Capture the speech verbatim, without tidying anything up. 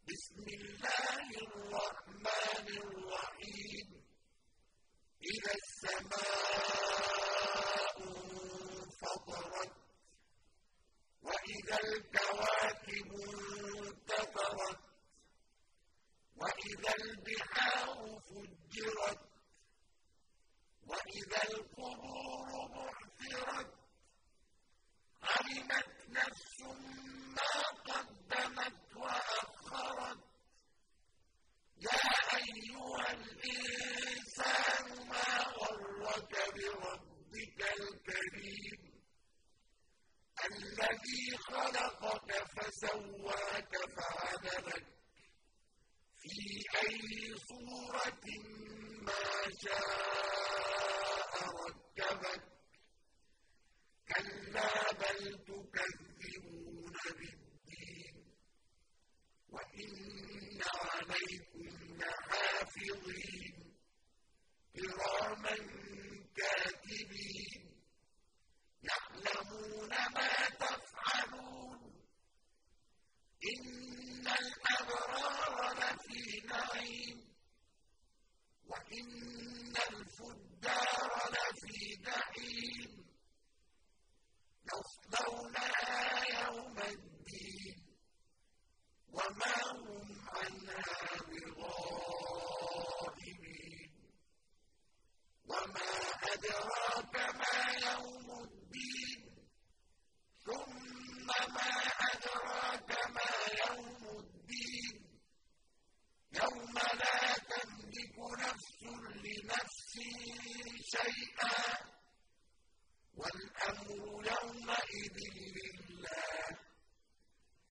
بسم الله الرحمن الرحيم إذا السماء انفطرت وإذا الكواكب انتثرت وإذا البحار فجرت وإذا القبور بعثرت علمت نفس ما قدمت وأخرت يا أيها الإنسان ما غرك بربك الكريم الذي خلقك فسواك فعدلك في أي صورة ما شاء ركبك كلا بل تكذبون بالدين وإن عليكم لحافظين كراما كاتبين يعلمون ما تفعلون إن الأبرار لفي نعيم وإن الفجار لفي جحيم يصلونها يوم الدين وما هم عنها بغائبين وما أدراك ما يوم الدين ثم ما أدراك ما يوم الدين يوم لا تملك نفس لنفس شيئا